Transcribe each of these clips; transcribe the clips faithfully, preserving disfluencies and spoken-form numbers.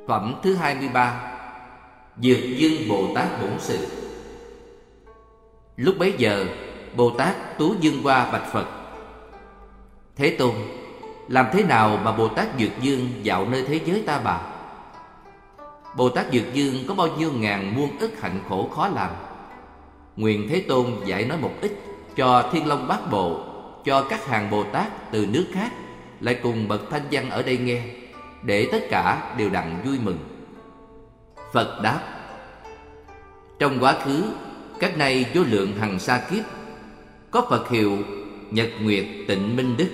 Phẩm thứ hai mươi ba. Dược Dương Bồ Tát Bổn Sự. Lúc bấy giờ, Bồ Tát Tú Dương Hoa bạch Phật: Thế Tôn, làm thế nào mà Bồ Tát Dược Dương dạo nơi thế giới ta bà? Bồ Tát Dược Dương có bao nhiêu ngàn muôn ức hạnh khổ khó làm. Nguyện Thế Tôn dạy nói một ít cho Thiên Long Bát Bộ, cho các hàng Bồ Tát từ nước khác lại cùng bậc thanh văn ở đây nghe, để tất cả đều đặng vui mừng. Phật đáp: Trong quá khứ, cách nay vô lượng hằng sa kiếp, có Phật hiệu Nhật Nguyệt Tịnh Minh Đức.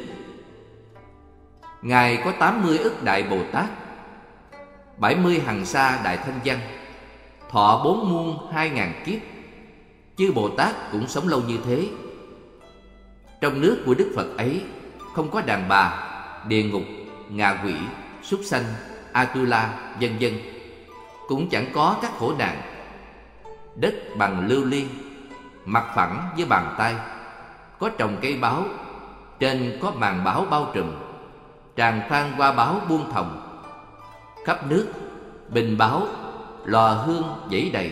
Ngài có tám mươi ức đại Bồ Tát, bảy mươi hằng sa đại thanh văn, thọ bốn muôn hai ngàn kiếp. Chư Bồ Tát cũng sống lâu như thế. Trong nước của Đức Phật ấy không có đàn bà, địa ngục, ngạ quỷ, súc sanh, Atula, vân vân. Cũng chẳng có các khổ nạn. Đất bằng lưu ly, mặt phẳng với bàn tay, có trồng cây báo, trên có màn báo bao trùm, tràn phan hoa báo buông thòng. Khắp nước, bình báo, lò hương dãy đầy.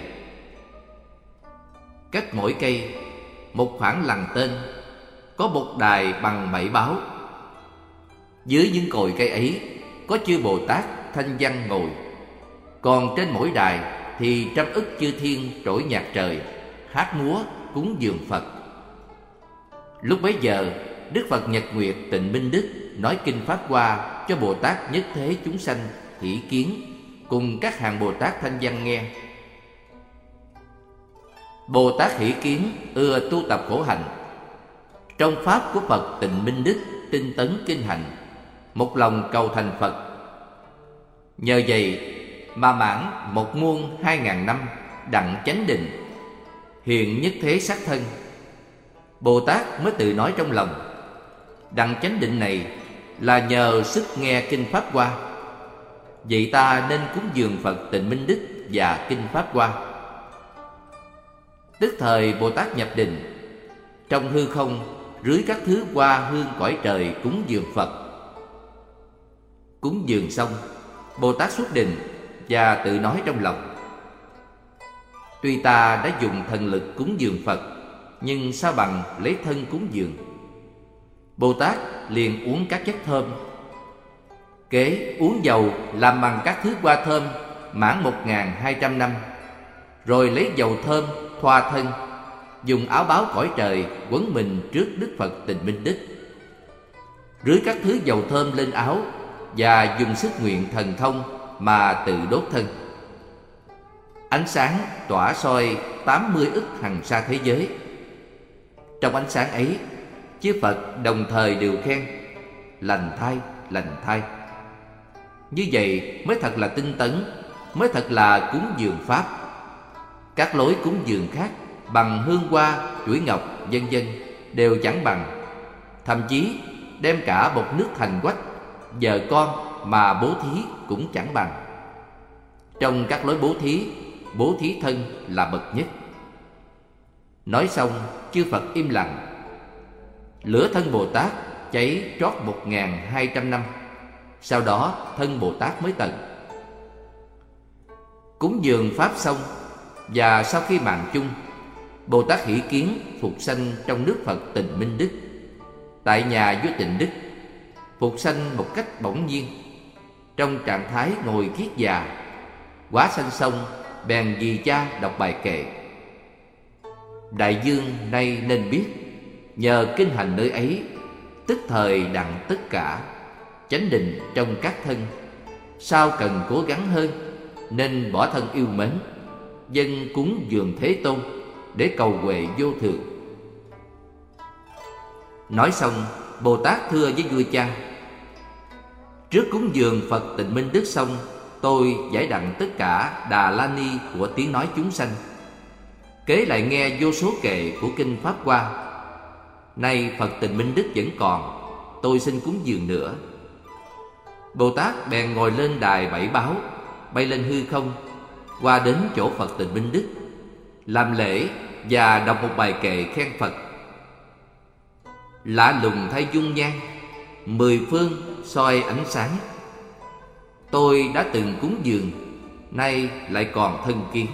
Cách mỗi cây, một khoảng lằn tên, có một đài bằng bảy báo. Dưới những cội cây ấy, có chư Bồ Tát thanh văn ngồi. Còn trên mỗi đài thì trăm ức chư thiên trỗi nhạc trời, hát múa cúng dường Phật. Lúc bấy giờ, Đức Phật Nhật Nguyệt Tịnh Minh Đức nói kinh Pháp Hoa cho Bồ Tát nhất thế chúng sanh hỷ kiến, cùng các hàng Bồ Tát thanh văn nghe. Bồ Tát hỷ kiến ưa tu tập khổ hạnh. Trong pháp của Phật Tịnh Minh Đức tinh tấn kinh hành, một lòng cầu thành Phật. Nhờ vậy mà mãn một muôn hai ngàn năm đặng chánh định, hiện nhất thế sắc thân. Bồ Tát mới tự nói trong lòng: đặng chánh định này là nhờ sức nghe kinh Pháp Hoa. Vậy ta nên cúng dường Phật Tịnh Minh Đức và kinh Pháp Hoa. Tức thời Bồ Tát nhập định, trong hư không rưới các thứ hoa hương cõi trời cúng dường Phật. Cúng dường xong, Bồ Tát xuất định và tự nói trong lòng: Tuy ta đã dùng thần lực cúng dường Phật, nhưng sao bằng lấy thân cúng dường. Bồ Tát liền uống các chất thơm. Kế uống dầu làm bằng các thứ hoa thơm mãn một ngàn hai trăm năm, rồi lấy dầu thơm thoa thân, dùng áo báo cõi trời quấn mình trước Đức Phật Tịnh Minh Đức. Rưới các thứ dầu thơm lên áo và dùng sức nguyện thần thông mà tự đốt thân. Ánh sáng tỏa soi tám mươi ức hằng sa thế giới. Trong ánh sáng ấy, chư Phật đồng thời đều khen: lành thay, lành thay. Như vậy mới thật là tinh tấn, mới thật là cúng dường Pháp. Các lối cúng dường khác bằng hương hoa, chuỗi ngọc, vân vân đều chẳng bằng. Thậm chí đem cả bột nước thành quách, vợ con mà bố thí cũng chẳng bằng. Trong các lối bố thí, bố thí thân là bậc nhất. Nói xong, chư Phật im lặng. Lửa thân Bồ Tát cháy trót một ngàn hai trăm năm. Sau đó thân Bồ Tát mới tận. Cúng dường Pháp xong, và sau khi mạng chung, Bồ Tát hỷ kiến phục sanh trong nước Phật Tịnh Minh Đức, tại nhà vua Tịnh Đức. Phục sanh một cách bỗng nhiên, trong trạng thái ngồi kiết già. Quá sanh xong, bèn vì cha đọc bài kệ: Đại dương nay nên biết, nhờ kinh hành nơi ấy, tức thời đặng tất cả, chánh định trong các thân. Sao cần cố gắng hơn, nên bỏ thân yêu mến, dân cúng dường Thế Tôn, để cầu huệ vô thường. Nói xong, Bồ Tát thưa với vua cha: Trước cúng dường Phật Tịnh Minh Đức xong, tôi giải đặng tất cả Đà La Ni của tiếng nói chúng sanh. Kế lại nghe vô số kệ của kinh Pháp Hoa. Nay Phật Tịnh Minh Đức vẫn còn, tôi xin cúng dường nữa. Bồ Tát bèn ngồi lên đài bảy báo, bay lên hư không, qua đến chỗ Phật Tịnh Minh Đức, làm lễ và đọc một bài kệ khen Phật: Lạ lùng thay dung nhan, mười phương soi ánh sáng. Tôi đã từng cúng dường, nay lại còn thân kiến.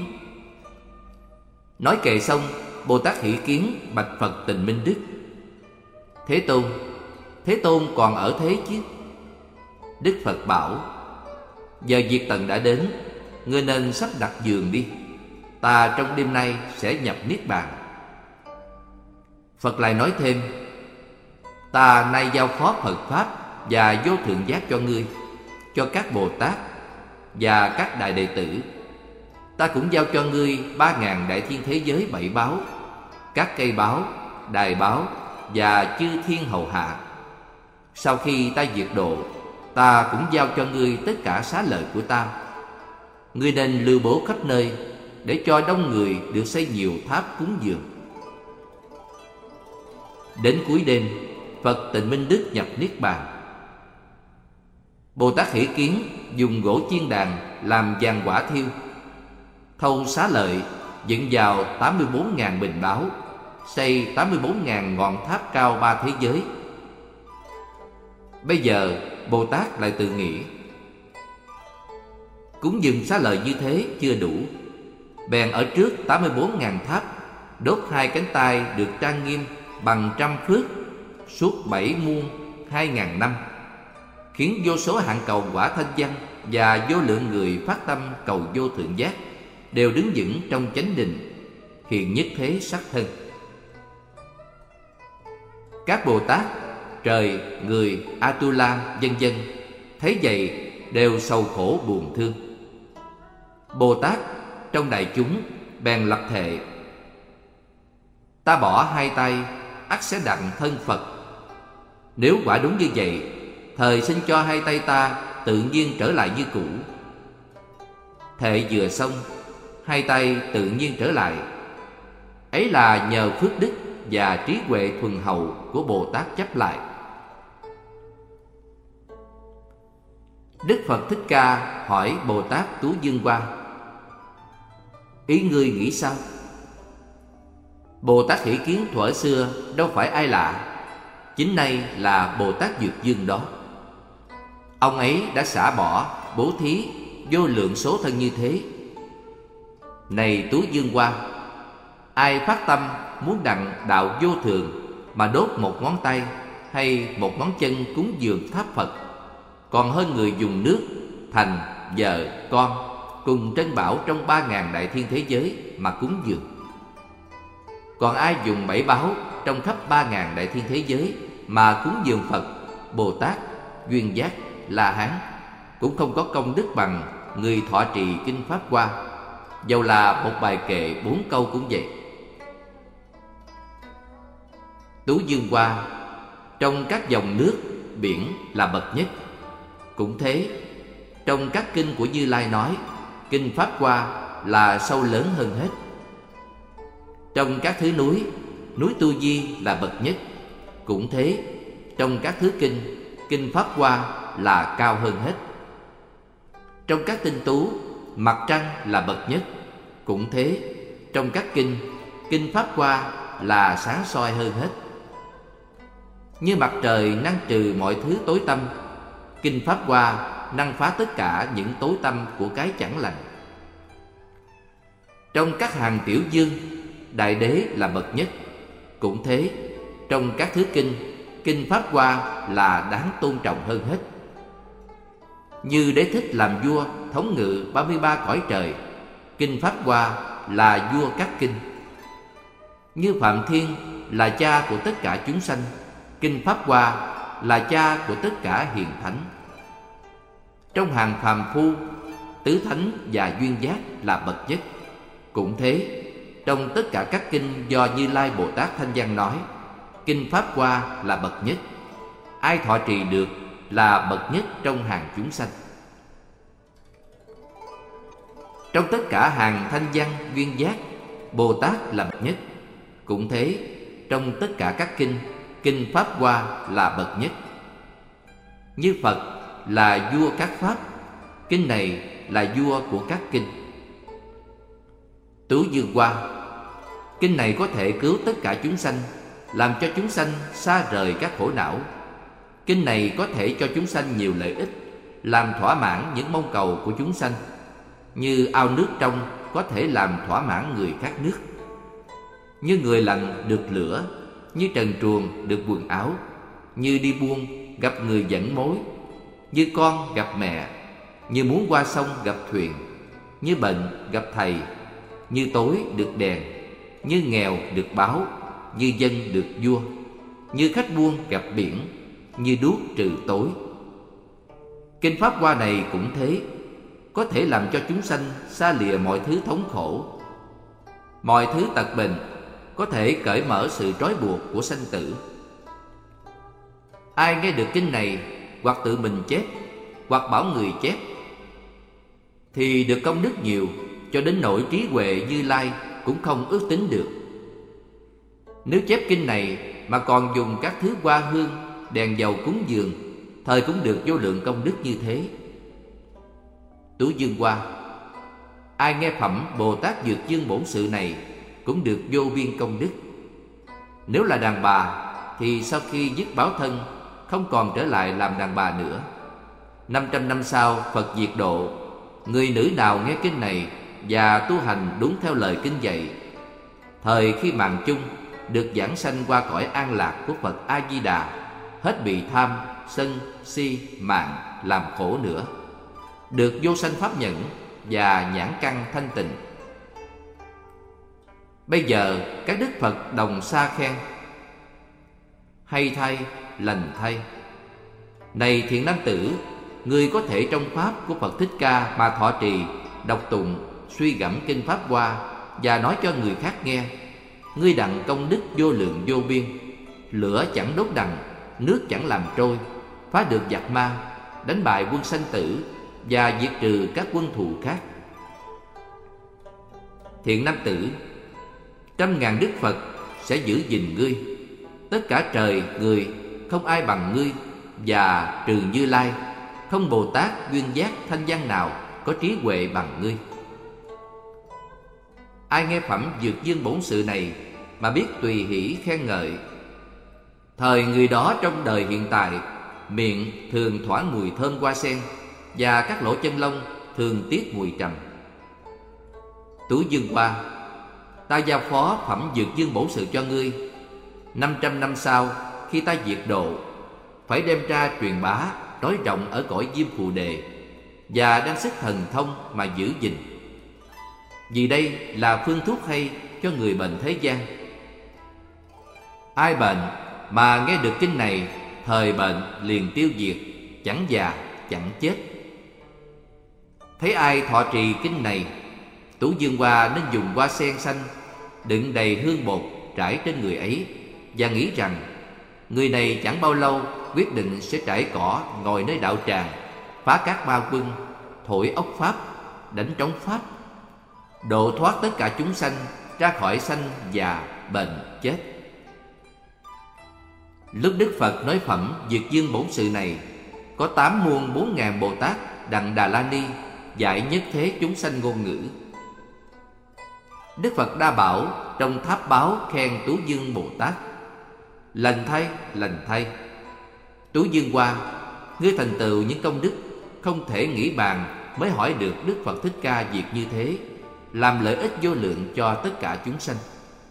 Nói kệ xong, Bồ Tát Hỷ Kiến bạch Phật Tịnh Minh Đức: Thế Tôn, Thế Tôn còn ở thế chứ? Đức Phật bảo: Giờ diệt tận đã đến, ngươi nên sắp đặt giường đi. Ta trong đêm nay sẽ nhập Niết Bàn. Phật lại nói thêm: Ta nay giao phó Phật Pháp và vô thượng giác cho ngươi, cho các Bồ Tát và các đại đệ tử. Ta cũng giao cho ngươi ba ngàn đại thiên thế giới bảy báo, các cây báo, đài báo và chư thiên hầu hạ. Sau khi ta diệt độ, ta cũng giao cho ngươi tất cả xá lợi của ta. Ngươi nên lưu bố khắp nơi, để cho đông người được xây nhiều tháp cúng dường. Đến cuối đêm, Phật Tịnh Minh Đức nhập Niết Bàn. Bồ Tát Hỷ Kiến dùng gỗ chiên đàn làm giàn quả thiêu, thâu xá lợi dựng vào tám mươi bốn ngàn bình báo, xây tám mươi bốn ngàn ngọn tháp cao ba thế giới. Bây giờ Bồ Tát lại tự nghĩ: Cúng dường xá lợi như thế chưa đủ, bèn ở trước tám mươi bốn ngàn tháp đốt hai cánh tay được trang nghiêm bằng trăm phước suốt bảy muôn hai ngàn năm, khiến vô số hạng cầu quả thanh văn và vô lượng người phát tâm cầu vô thượng giác đều đứng vững trong chánh định, hiện nhất thế sắc thân. Các Bồ Tát, trời, người, Atula, vân vân thấy vậy đều sầu khổ buồn thương. Bồ Tát trong đại chúng bèn lập thệ: Ta bỏ hai tay, ắt sẽ đặng thân Phật. Nếu quả đúng như vậy, thời xin cho hai tay ta tự nhiên trở lại như cũ. Thệ vừa xong, hai tay tự nhiên trở lại. Ấy là nhờ phước đức và trí huệ thuần hậu của Bồ Tát chấp lại. Đức Phật Thích Ca hỏi Bồ Tát Tú Dương Hoa: Ý ngươi nghĩ sao? Bồ Tát Hỷ Kiến thuở xưa đâu phải ai lạ, chính nay là Bồ Tát Dược Dương đó. Ông ấy đã xả bỏ, bố thí vô lượng số thân như thế. Này Tú Dương Hoa, ai phát tâm muốn đặng đạo vô thường mà đốt một ngón tay hay một ngón chân cúng dường tháp Phật, còn hơn người dùng nước, thành, vợ, con cùng trân bảo trong ba ngàn đại thiên thế giới mà cúng dường. Còn ai dùng bảy báo trong khắp ba ngàn đại thiên thế giới mà cúng dường Phật, Bồ Tát, Duyên Giác, La Hán, cũng không có công đức bằng người thọ trì kinh Pháp Hoa, dầu là một bài kệ bốn câu cũng vậy. Tú Dương Hoa, trong các dòng nước, biển là bậc nhất. Cũng thế, trong các kinh của Như Lai nói, kinh Pháp Hoa là sâu lớn hơn hết. Trong các thứ núi, núi Tu Di là bậc nhất. Cũng thế, trong các thứ kinh, kinh Pháp Hoa là cao hơn hết. Trong các tinh tú, mặt trăng là bậc nhất. Cũng thế, trong các kinh, kinh Pháp Hoa là sáng soi hơn hết. Như mặt trời năng trừ mọi thứ tối tăm, kinh Pháp Hoa năng phá tất cả những tối tăm của cái chẳng lành. Trong các hàng tiểu dương, Đại Đế là bậc nhất. Cũng thế, trong các thứ kinh, kinh Pháp Hoa là đáng tôn trọng hơn hết. Như Đế Thích làm vua thống ngự ba mươi ba cõi trời, kinh Pháp Hoa là vua các kinh. Như Phạm Thiên là cha của tất cả chúng sanh, kinh Pháp Hoa là cha của tất cả hiền thánh. Trong hàng phàm phu, Tứ Thánh và Duyên Giác là bậc nhất. Cũng thế, trong tất cả các kinh do Như Lai Bồ Tát Thanh Văn nói, kinh Pháp Hoa là bậc nhất. Ai thọ trì được là bậc nhất trong hàng chúng sanh. Trong tất cả hàng Thanh Văn, Duyên Giác, Bồ Tát là bậc nhất. Cũng thế, trong tất cả các kinh, kinh Pháp Hoa là bậc nhất. Như Phật là vua các pháp, kinh này là vua của các kinh. Tú Dương Hoa, kinh này có thể cứu tất cả chúng sanh, làm cho chúng sanh xa rời các khổ não. Kinh này có thể cho chúng sanh nhiều lợi ích, làm thỏa mãn những mong cầu của chúng sanh, như ao nước trong có thể làm thỏa mãn người khát nước, như người lạnh được lửa, như trần truồng được quần áo, như đi buôn gặp người dẫn mối, như con gặp mẹ, như muốn qua sông gặp thuyền, như bệnh gặp thầy, như tối được đèn, như nghèo được báo, như dân được vua, như khách buôn gặp biển, như đuốc trừ tối. Kinh Pháp Hoa này cũng thế, có thể làm cho chúng sanh xa lìa mọi thứ thống khổ, mọi thứ tật bệnh, có thể cởi mở sự trói buộc của sanh tử. Ai nghe được kinh này, hoặc tự mình chép, hoặc bảo người chép, thì được công đức nhiều, cho đến nỗi trí huệ Như Lai cũng không ước tính được. Nếu chép kinh này mà còn dùng các thứ hoa hương, đèn dầu cúng dường, thời cũng được vô lượng công đức như thế. Tú Dương Hoa: ai nghe phẩm Bồ Tát Dược Dương Bổn Sự này cũng được vô biên công đức. Nếu là đàn bà thì sau khi dứt báo thân, không còn trở lại làm đàn bà nữa. Năm trăm năm sau Phật diệt độ, người nữ nào nghe kinh này và tu hành đúng theo lời kinh dạy, thời khi mạng chung được giảng sanh qua cõi an lạc của Phật A Di Đà, hết bị tham, sân, si, mạn làm khổ nữa, được vô sanh pháp nhẫn và nhãn căn thanh tịnh. Bây giờ các đức Phật đồng xa khen: hay thay, lành thay. Này thiện nam tử, ngươi có thể trong pháp của Phật Thích Ca mà thọ trì, đọc tụng, suy gẫm kinh Pháp Hoa và nói cho người khác nghe, ngươi đặng công đức vô lượng vô biên. Lửa chẳng đốt đằng, nước chẳng làm trôi, phá được giặc ma, đánh bại quân sanh tử và diệt trừ các quân thù khác. Thiện nam tử, trăm ngàn đức Phật sẽ giữ gìn ngươi. Tất cả trời người không ai bằng ngươi, và trừ Như Lai, không Bồ Tát duyên giác thanh văn nào có trí huệ bằng ngươi. Ai nghe phẩm Dược Dương Bổn Sự này mà biết tùy hỷ khen ngợi, thời người đó trong đời hiện tại, miệng thường thoảng mùi thơm hoa sen, và các lỗ chân lông thường tiết mùi trầm. Tú Dương Hoa: ta giao phó phẩm Dược Dương Bổn Sự cho ngươi. Năm trăm năm sau, khi ta diệt độ, phải đem ra truyền bá, nói rộng ở cõi Diêm Phù Đề, và đang sức thần thông mà giữ gìn. Vì đây là phương thuốc hay cho người bệnh thế gian. Ai bệnh mà nghe được kinh này, thời bệnh liền tiêu diệt, chẳng già chẳng chết. Thấy ai thọ trì kinh này, Tú Dương Hoa nên dùng hoa sen xanh đựng đầy hương bột trải trên người ấy, và nghĩ rằng người này chẳng bao lâu quyết định sẽ trải cỏ ngồi nơi đạo tràng, phá các ma quân, thổi ốc pháp, đánh trống pháp, độ thoát tất cả chúng sanh ra khỏi sanh già bệnh chết. Lúc Đức Phật nói phẩm Dược Dương Bổn Sự này, có tám muôn bốn ngàn Bồ Tát đặng Đà La Ni dạy nhất thế chúng sanh ngôn ngữ. Đức Phật Đa Bảo trong tháp báo khen Tú Dương Bồ Tát: lành thay, lành thay. Tú Dương Hoa, ngươi thành tựu những công đức không thể nghĩ bàn, mới hỏi được Đức Phật Thích Ca việc như thế, làm lợi ích vô lượng cho tất cả chúng sanh.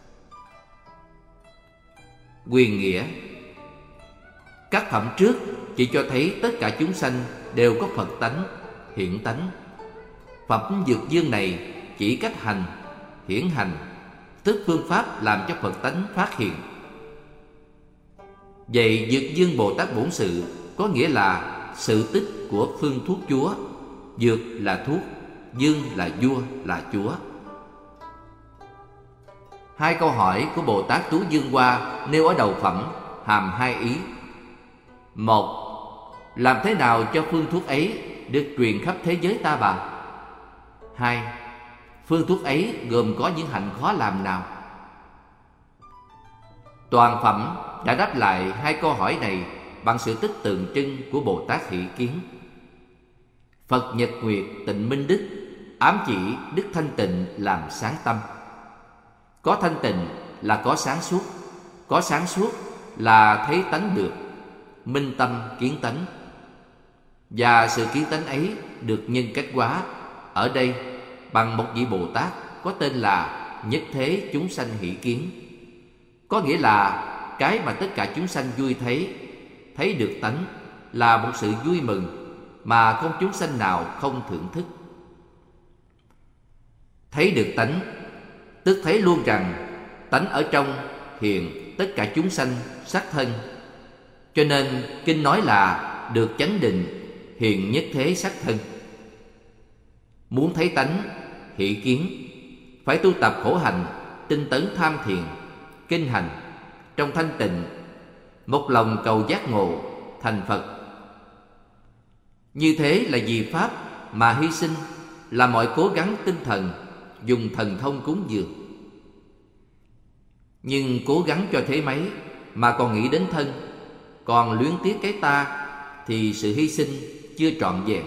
Quyền nghĩa: các phẩm trước chỉ cho thấy tất cả chúng sanh đều có Phật tánh, hiển tánh. Phẩm Dược Dương này chỉ cách hành, hiển hành, tức phương pháp làm cho Phật tánh phát hiện. Vậy Dược Dương Bồ Tát Bổn Sự có nghĩa là sự tích của phương thuốc chúa. Dược là thuốc, dương là vua, là chúa. Hai câu hỏi của Bồ Tát Tú Dương Hoa nêu ở đầu phẩm hàm hai ý. Một, làm thế nào cho phương thuốc ấy được truyền khắp thế giới ta bà? Hai, phương thuốc ấy gồm có những hạnh khó làm nào? Toàn phẩm đã đáp lại hai câu hỏi này bằng sự tích tượng trưng của Bồ Tát Hỷ Kiến. Phật Nhật Nguyệt Tịnh Minh Đức ám chỉ đức thanh tịnh làm sáng tâm. Có thanh tịnh là có sáng suốt, có sáng suốt là thấy tánh được, minh tâm kiến tánh. Và sự kiến tánh ấy được nhân cách hóa ở đây bằng một vị Bồ Tát có tên là Nhất Thế Chúng Sanh Hỷ Kiến. Có nghĩa là cái mà tất cả chúng sanh vui thấy, thấy được tánh là một sự vui mừng mà không chúng sanh nào không thưởng thức. Thấy được tánh tức thấy luôn rằng tánh ở trong hiện tất cả chúng sanh sắc thân. Cho nên kinh nói là được chánh định hiện nhất thế sắc thân. Muốn thấy tánh hỷ kiến, phải tu tập khổ hành, tinh tấn tham thiền, kinh hành trong thanh tịnh, một lòng cầu giác ngộ thành Phật. Như thế là vì pháp mà hy sinh là mọi cố gắng tinh thần, dùng thần thông cúng dường. Nhưng cố gắng cho thế mấy mà còn nghĩ đến thân, còn luyến tiếc cái ta, thì sự hy sinh chưa trọn vẹn.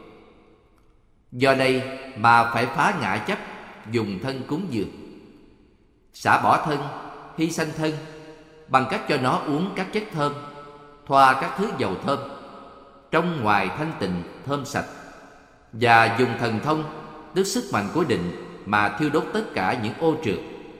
Do đây mà phải phá ngã chấp, dùng thân cúng dường, xả bỏ thân, hy sanh thân bằng cách cho nó uống các chất thơm, thoa các thứ dầu thơm, trong ngoài thanh tịnh thơm sạch, và dùng thần thông tức sức mạnh của định mà thiêu đốt tất cả những ô trượt.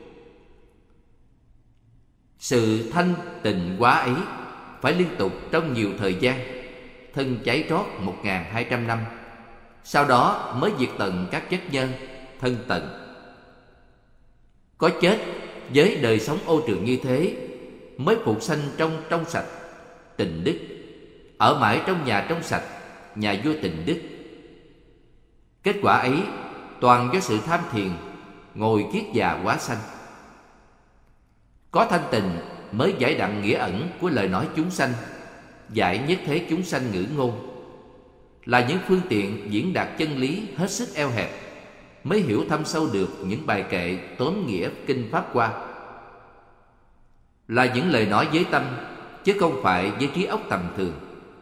Sự thanh tịnh hóa ấy phải liên tục trong nhiều thời gian, thân cháy trót một nghìn hai trăm năm, sau đó mới diệt tận các chất nhân, thân tận. Có chết với đời sống ô trượt như thế mới phục sanh trong trong sạch, tịnh đức, ở mãi trong nhà trong sạch, nhà vua tịnh đức. Kết quả ấy toàn do sự tham thiền, ngồi kiết già hóa sanh. Có thanh tịnh mới giải đặng nghĩa ẩn của lời nói chúng sanh, giải nhất thế chúng sanh ngữ ngôn, là những phương tiện diễn đạt chân lý hết sức eo hẹp, mới hiểu thâm sâu được những bài kệ tóm nghĩa kinh Pháp Hoa. Là những lời nói với tâm, chứ không phải với trí óc tầm thường.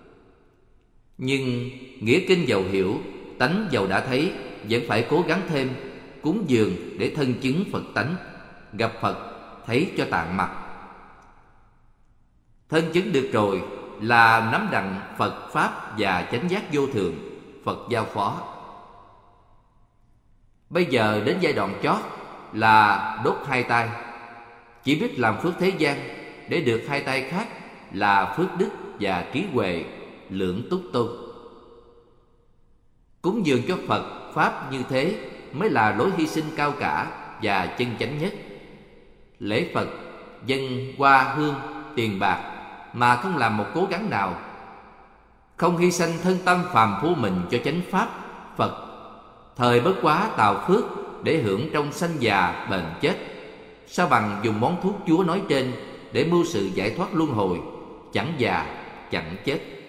Nhưng nghĩa kinh dầu hiểu, tánh dầu đã thấy, vẫn phải cố gắng thêm, cúng dường để thân chứng Phật tánh, gặp Phật thấy cho tạng mặt. Thân chứng được rồi là nắm đặng Phật Pháp và chánh giác vô thường, Phật giao phó. Bây giờ đến giai đoạn chót là đốt hai tay, chỉ biết làm phước thế gian để được hai tay khác là phước đức và trí huệ lưỡng túc tôn. Cúng dường cho Phật Pháp như thế mới là lối hy sinh cao cả và chân chánh nhất. Lễ Phật, dâng hoa hương, tiền bạc mà không làm một cố gắng nào, không hy sanh thân tâm phàm phu mình cho chánh Pháp Phật, thời bất quá tạo phước để hưởng trong sanh già bền chết, sao bằng dùng món thuốc Chúa nói trên để mưu sự giải thoát luân hồi, chẳng già chẳng chết.